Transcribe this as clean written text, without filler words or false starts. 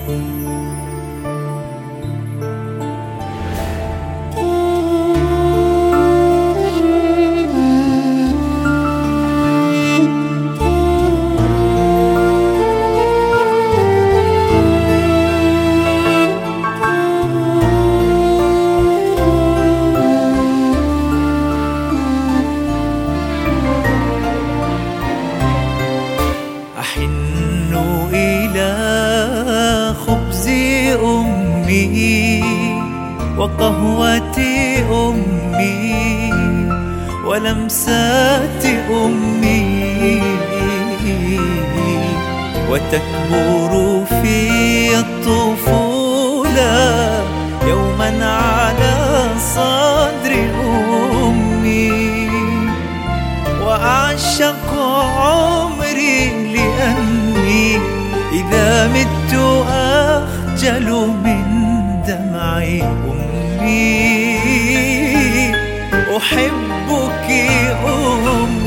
أحن إلى خبز أمي وقهوة أمي ولمسات أمي، وتكبر في الطفولة يوما على صدر أمي، وأعشق عمري لأني إذا مت أخجل من دمع أمي. أحبك أمي